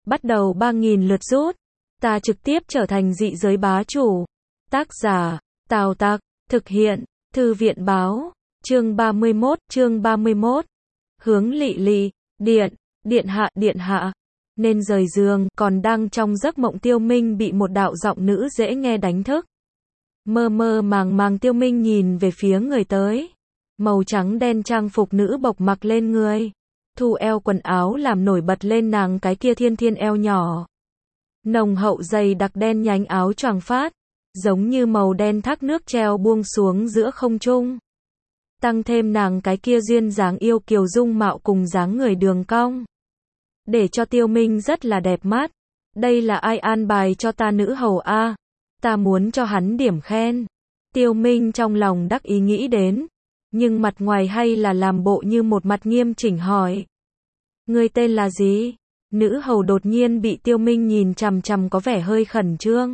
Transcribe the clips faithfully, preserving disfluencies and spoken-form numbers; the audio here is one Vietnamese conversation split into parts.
bắt đầu ba nghìn lượt rút. Ta trực tiếp trở thành dị giới bá chủ. Tác giả, Tào Tặc, thực hiện, Thư viện báo, chương ba mươi mốt, chương ba mươi mốt. Hướng Lị Lị, điện, điện hạ, điện hạ. Nên rời giường, còn đang trong giấc mộng Tiêu Minh bị một đạo giọng nữ dễ nghe đánh thức. Mơ mơ màng màng Tiêu Minh nhìn về phía người tới. Màu trắng đen trang phục nữ bộc mặc lên người. Thu eo quần áo làm nổi bật lên nàng cái kia thiên thiên eo nhỏ. Nồng hậu dày đặc đen nhánh áo choàng phát, giống như màu đen thác nước treo buông xuống giữa không trung. Tăng thêm nàng cái kia duyên dáng yêu kiều dung mạo cùng dáng người đường cong. Để cho Tiêu Minh rất là đẹp mắt. Đây là ai an bài cho ta nữ hầu a? Ta muốn cho hắn điểm khen. Tiêu Minh trong lòng đắc ý nghĩ đến. Nhưng mặt ngoài hay là làm bộ như một mặt nghiêm chỉnh hỏi. Ngươi tên là gì? Nữ hầu đột nhiên bị Tiêu Minh nhìn chằm chằm có vẻ hơi khẩn trương.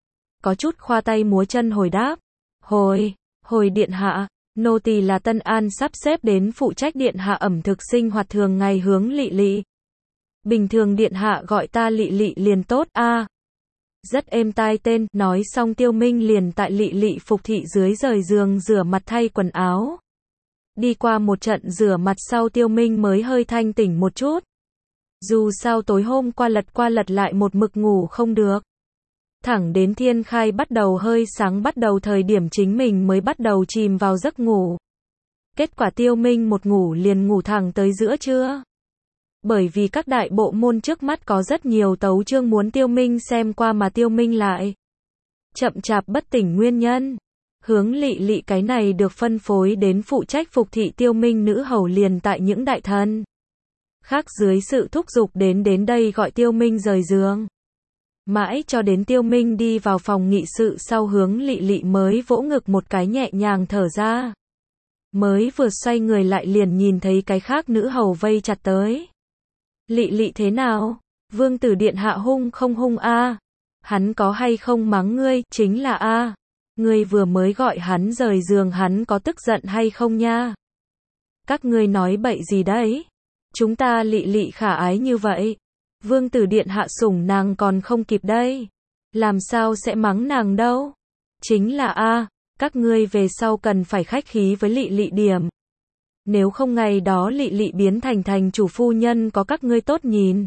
Có chút khoa tay múa chân hồi đáp. Hồi, hồi điện hạ, nô tỳ là Tân An sắp xếp đến phụ trách điện hạ ẩm thực sinh hoạt thường ngày Hướng Lị Lị. Bình thường điện hạ gọi ta Lị Lị liền tốt a. À, rất êm tai tên, nói xong Tiêu Minh liền tại Lị Lị phục thị dưới rời giường rửa mặt thay quần áo. Đi qua một trận rửa mặt sau Tiêu Minh mới hơi thanh tỉnh một chút. Dù sao tối hôm qua lật qua lật lại một mực ngủ không được. Thẳng đến thiên khai bắt đầu hơi sáng bắt đầu thời điểm chính mình mới bắt đầu chìm vào giấc ngủ. Kết quả Tiêu Minh một ngủ liền ngủ thẳng tới giữa trưa. Bởi vì các đại bộ môn trước mắt có rất nhiều tấu chương muốn Tiêu Minh xem qua mà Tiêu Minh lại chậm chạp bất tỉnh nguyên nhân. Hướng Lị Lị cái này được phân phối đến phụ trách phục thị Tiêu Minh nữ hầu liền tại những đại thần khác dưới sự thúc giục đến đến đây gọi Tiêu Minh rời giường. Mãi cho đến Tiêu Minh đi vào phòng nghị sự sau Hướng Lị Lị mới vỗ ngực một cái nhẹ nhàng thở ra. Mới vừa xoay người lại liền nhìn thấy cái khác nữ hầu vây chặt tới. Lị Lị thế nào? Vương tử điện hạ hung không hung a? À? Hắn có hay không mắng ngươi? Chính là a. À. Ngươi vừa mới gọi hắn rời giường hắn có tức giận hay không nha? Các ngươi nói bậy gì đấy? Chúng ta Lị Lị khả ái như vậy. Vương tử điện hạ sủng nàng còn không kịp đây. Làm sao sẽ mắng nàng đâu? Chính là a, à, các ngươi về sau cần phải khách khí với Lị Lị điểm. Nếu không ngày đó Lị Lị biến thành thành chủ phu nhân có các ngươi tốt nhìn.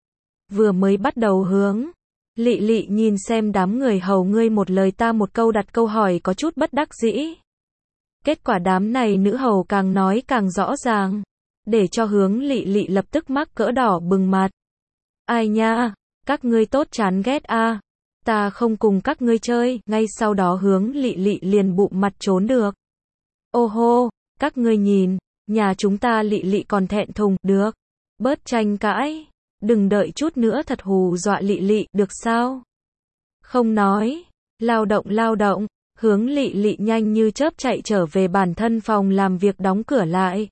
Vừa mới bắt đầu Hướng Lị Lị nhìn xem đám người hầu ngươi một lời ta một câu đặt câu hỏi có chút bất đắc dĩ. Kết quả đám này nữ hầu càng nói càng rõ ràng. Để cho Hướng Lị Lị lập tức mắc cỡ đỏ bừng mặt. Ai nha, các ngươi tốt chán ghét a, à. Ta không cùng các ngươi chơi. Ngay sau đó Hướng Lị Lị liền bụng mặt trốn được. Ô hô, các ngươi nhìn, nhà chúng ta Lị Lị còn thẹn thùng, được. Bớt tranh cãi, đừng đợi chút nữa thật hù dọa Lị Lị, được sao? Không nói, lao động lao động, Hướng Lị Lị nhanh như chớp chạy trở về bản thân phòng làm việc đóng cửa lại.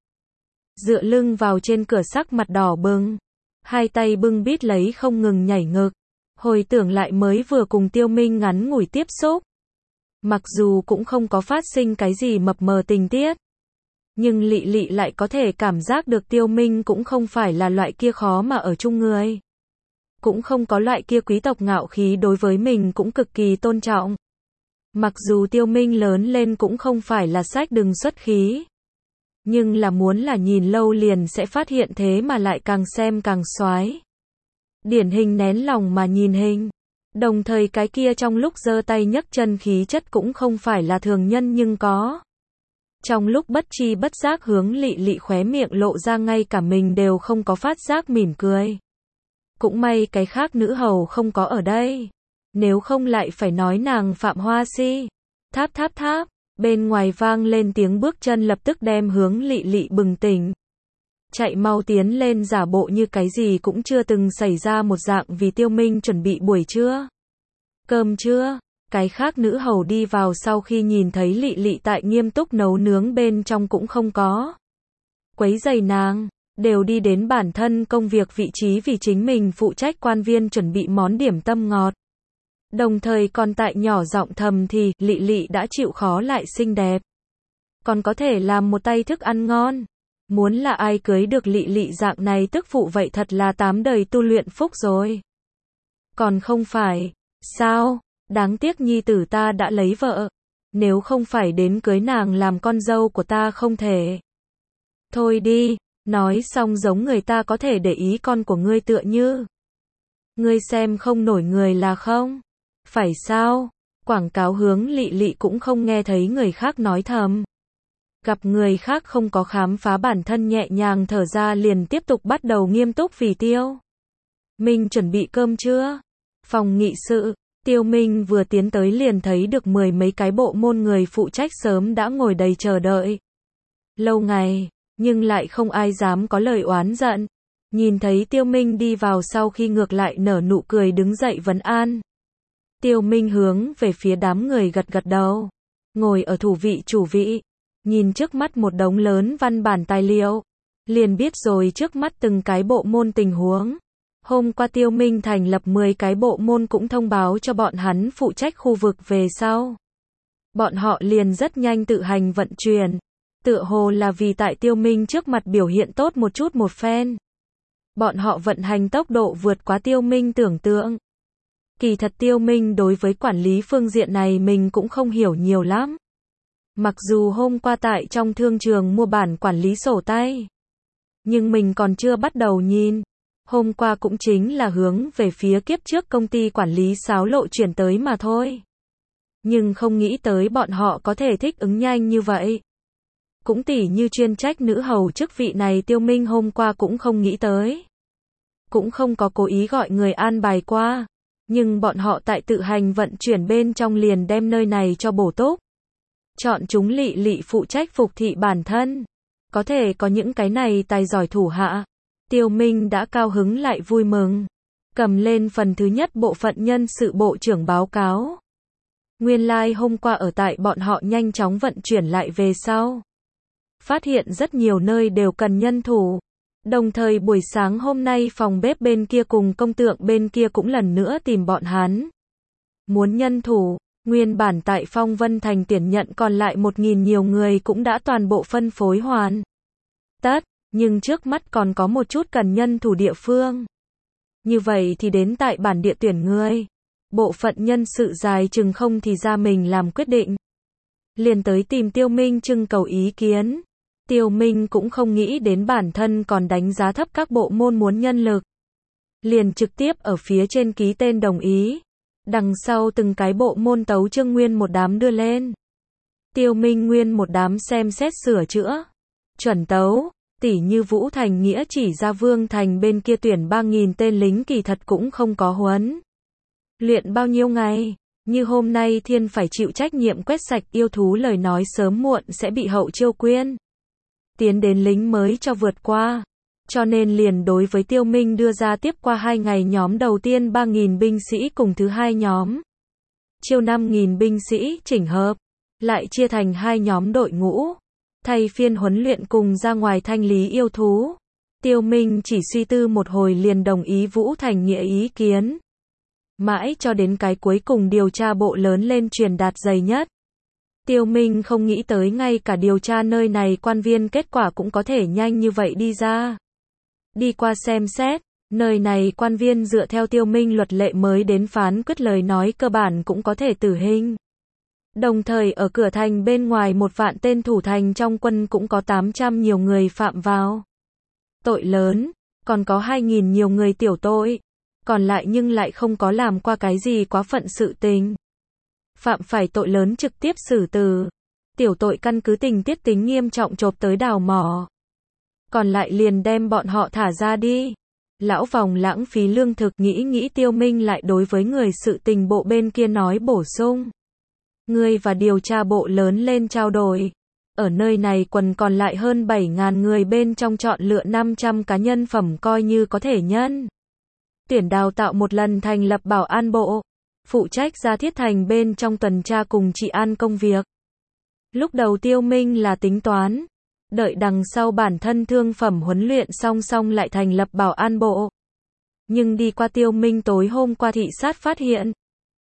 Dựa lưng vào trên cửa sắc mặt đỏ bừng. Hai tay bưng bít lấy không ngừng nhảy ngực. Hồi tưởng lại mới vừa cùng Tiêu Minh ngắn ngủi tiếp xúc. Mặc dù cũng không có phát sinh cái gì mập mờ tình tiết. Nhưng Lị Lị lại có thể cảm giác được Tiêu Minh cũng không phải là loại kia khó mà ở chung người. Cũng không có loại kia quý tộc ngạo khí đối với mình cũng cực kỳ tôn trọng. Mặc dù Tiêu Minh lớn lên cũng không phải là sách đừng xuất khí. Nhưng là muốn là nhìn lâu liền sẽ phát hiện thế mà lại càng xem càng xoái. Điển hình nén lòng mà nhìn hình. Đồng thời cái kia trong lúc giơ tay nhấc chân khí chất cũng không phải là thường nhân nhưng có. Trong lúc bất chi bất giác Hướng Lị Lị khóe miệng lộ ra ngay cả mình đều không có phát giác mỉm cười. Cũng may cái khác nữ hầu không có ở đây. Nếu không lại phải nói nàng Phạm Hoa Si. Tháp tháp tháp. Bên ngoài vang lên tiếng bước chân lập tức đem Hướng Lị Lị bừng tỉnh. Chạy mau tiến lên giả bộ như cái gì cũng chưa từng xảy ra một dạng vì Tiêu Minh chuẩn bị buổi trưa. Cơm trưa, cái khác nữ hầu đi vào sau khi nhìn thấy Lị Lị tại nghiêm túc nấu nướng bên trong cũng không có quấy rầy nàng, đều đi đến bản thân công việc vị trí vì chính mình phụ trách quan viên chuẩn bị món điểm tâm ngọt. Đồng thời còn tại nhỏ giọng thầm thì Lị Lị đã chịu khó lại xinh đẹp. Còn có thể làm một tay thức ăn ngon. Muốn là ai cưới được Lị Lị dạng này tức phụ vậy thật là tám đời tu luyện phúc rồi. Còn không phải, sao, đáng tiếc nhi tử ta đã lấy vợ, nếu không phải đến cưới nàng làm con dâu của ta không thể. Thôi đi, nói xong giống người ta có thể để ý con của ngươi tựa như. Ngươi xem không nổi người là không? Phải sao? Quảng cáo hướng Lị Lị cũng không nghe thấy người khác nói thầm. Gặp người khác không có khám phá bản thân nhẹ nhàng thở ra liền tiếp tục bắt đầu nghiêm túc vì Tiêu Minh chuẩn bị cơm chưa? Phòng nghị sự, Tiêu Minh vừa tiến tới liền thấy được mười mấy cái bộ môn người phụ trách sớm đã ngồi đầy chờ đợi. Lâu ngày, nhưng lại không ai dám có lời oán giận. Nhìn thấy Tiêu Minh đi vào sau khi ngược lại nở nụ cười đứng dậy vấn an. Tiêu Minh hướng về phía đám người gật gật đầu. Ngồi ở thủ vị chủ vị. Nhìn trước mắt một đống lớn văn bản tài liệu. Liền biết rồi trước mắt từng cái bộ môn tình huống. Hôm qua Tiêu Minh thành lập mười cái bộ môn cũng thông báo cho bọn hắn phụ trách khu vực về sau. Bọn họ liền rất nhanh tự hành vận chuyển. Tựa hồ là vì tại Tiêu Minh trước mặt biểu hiện tốt một chút một phen. Bọn họ vận hành tốc độ vượt quá Tiêu Minh tưởng tượng. Kỳ thật Tiêu Minh đối với quản lý phương diện này mình cũng không hiểu nhiều lắm. Mặc dù hôm qua tại trong thương trường mua bản quản lý sổ tay. Nhưng mình còn chưa bắt đầu nhìn. Hôm qua cũng chính là hướng về phía kiếp trước công ty quản lý xáo lộ chuyển tới mà thôi. Nhưng không nghĩ tới bọn họ có thể thích ứng nhanh như vậy. Cũng tỉ như chuyên trách nữ hầu chức vị này Tiêu Minh hôm qua cũng không nghĩ tới. Cũng không có cố ý gọi người an bài qua. Nhưng bọn họ tại tự hành vận chuyển bên trong liền đem nơi này cho bổ túc. Chọn chúng Lị Lị phụ trách phục thị bản thân. Có thể có những cái này tài giỏi thủ hạ. Tiêu Minh đã cao hứng lại vui mừng. Cầm lên phần thứ nhất bộ phận nhân sự bộ trưởng báo cáo. Nguyên lai like hôm qua ở tại bọn họ nhanh chóng vận chuyển lại về sau. Phát hiện rất nhiều nơi đều cần nhân thủ. Đồng thời buổi sáng hôm nay phòng bếp bên kia cùng công tượng bên kia cũng lần nữa tìm bọn hắn. Muốn nhân thủ, nguyên bản tại Phong Vân Thành tuyển nhận còn lại một nghìn nhiều người cũng đã toàn bộ phân phối hoàn tất, nhưng trước mắt còn có một chút cần nhân thủ địa phương. Như vậy thì đến tại bản địa tuyển người. Bộ phận nhân sự dài chừng không thì ra mình làm quyết định. Liền tới tìm Tiêu Minh trưng cầu ý kiến. Tiêu Minh cũng không nghĩ đến bản thân còn đánh giá thấp các bộ môn muốn nhân lực. Liền trực tiếp ở phía trên ký tên đồng ý. Đằng sau từng cái bộ môn tấu chương nguyên một đám đưa lên. Tiêu Minh nguyên một đám xem xét sửa chữa. Chuẩn tấu, tỉ như Vũ Thành Nghĩa chỉ ra Vương Thành bên kia tuyển ba nghìn tên lính kỳ thật cũng không có huấn. Luyện bao nhiêu ngày, như hôm nay Thiên phải chịu trách nhiệm quét sạch yêu thú lời nói sớm muộn sẽ bị hậu chiêu quyên. Tiến đến lính mới cho vượt qua. Cho nên liền đối với Tiêu Minh đưa ra tiếp qua hai ngày nhóm đầu tiên ba nghìn binh sĩ cùng thứ hai nhóm. Chiêu năm nghìn binh sĩ chỉnh hợp. Lại chia thành hai nhóm đội ngũ. Thay phiên huấn luyện cùng ra ngoài thanh lý yêu thú. Tiêu Minh chỉ suy tư một hồi liền đồng ý Vũ Thành Nghĩa ý kiến. Mãi cho đến cái cuối cùng điều tra bộ lớn lên truyền đạt dày nhất. Tiêu Minh không nghĩ tới ngay cả điều tra nơi này quan viên kết quả cũng có thể nhanh như vậy đi ra. Đi qua xem xét, nơi này quan viên dựa theo Tiêu Minh luật lệ mới đến phán quyết lời nói cơ bản cũng có thể tử hình. Đồng thời ở cửa thành bên ngoài một vạn tên thủ thành trong quân cũng có tám trăm nhiều người phạm vào tội lớn, còn có hai nghìn nhiều người tiểu tội, còn lại nhưng lại không có làm qua cái gì quá phận sự tình. Phạm phải tội lớn trực tiếp xử tử, tiểu tội căn cứ tình tiết tính nghiêm trọng chộp tới đào mỏ. Còn lại liền đem bọn họ thả ra đi. Lão vòng lãng phí lương thực nghĩ nghĩ Tiêu Minh lại đối với người sự tình bộ bên kia nói bổ sung. Ngươi và điều tra bộ lớn lên trao đổi. Ở nơi này quần còn lại hơn bảy nghìn người bên trong chọn lựa năm trăm cá nhân phẩm coi như có thể nhân. Tuyển đào tạo một lần thành lập bảo an bộ. Phụ trách ra thiết thành bên trong tuần tra cùng trị an công việc. Lúc đầu Tiêu Minh là tính toán. Đợi đằng sau bản thân thương phẩm huấn luyện song song lại thành lập bảo an bộ. Nhưng đi qua Tiêu Minh tối hôm qua thị sát phát hiện.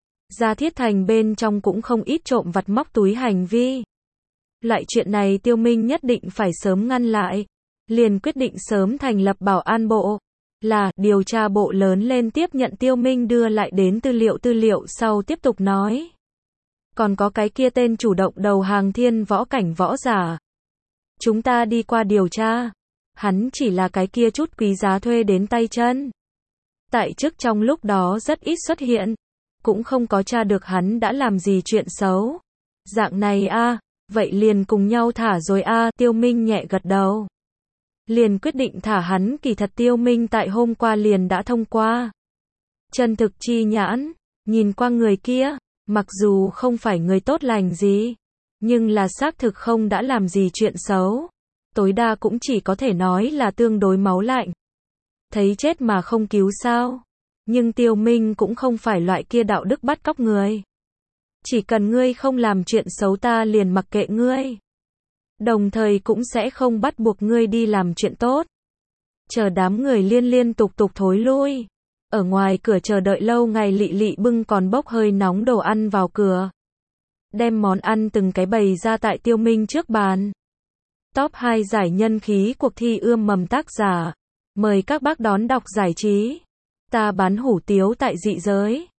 Ra thiết thành bên trong cũng không ít trộm vặt móc túi hành vi. Loại chuyện này Tiêu Minh nhất định phải sớm ngăn lại. liền quyết định sớm thành lập bảo an bộ, là điều tra bộ lớn lên tiếp nhận Tiêu Minh đưa lại đến tư liệu tư liệu sau tiếp tục nói. Còn có cái kia tên chủ động đầu hàng thiên võ cảnh võ giả. Chúng ta đi qua điều tra. Hắn chỉ là cái kia chút quý giá thuê đến tay chân. Tại chức trong lúc đó rất ít xuất hiện. Cũng không có tra được hắn đã làm gì chuyện xấu. Dạng này a, vậy liền cùng nhau thả rồi a, Tiêu Minh nhẹ gật đầu. Liền quyết định thả hắn, kỳ thật Tiêu Minh tại hôm qua liền đã thông qua. Chân thực chi nhãn, nhìn qua người kia, mặc dù không phải người tốt lành gì, nhưng là xác thực không đã làm gì chuyện xấu. Tối đa cũng chỉ có thể nói là tương đối máu lạnh. Thấy chết mà không cứu sao. Nhưng Tiêu Minh cũng không phải loại kia đạo đức bắt cóc người. Chỉ cần ngươi không làm chuyện xấu ta liền mặc kệ ngươi. Đồng thời cũng sẽ không bắt buộc ngươi đi làm chuyện tốt. Chờ đám người liên liên tục tục thối lui. Ở ngoài cửa chờ đợi lâu ngày, Lị Lị bưng còn bốc hơi nóng đồ ăn vào cửa. Đem món ăn từng cái bày ra tại Tiêu Minh trước bàn. Top hai giải nhân khí cuộc thi ươm mầm tác giả. Mời các bác đón đọc giải trí. Ta bán hủ tiếu tại dị giới.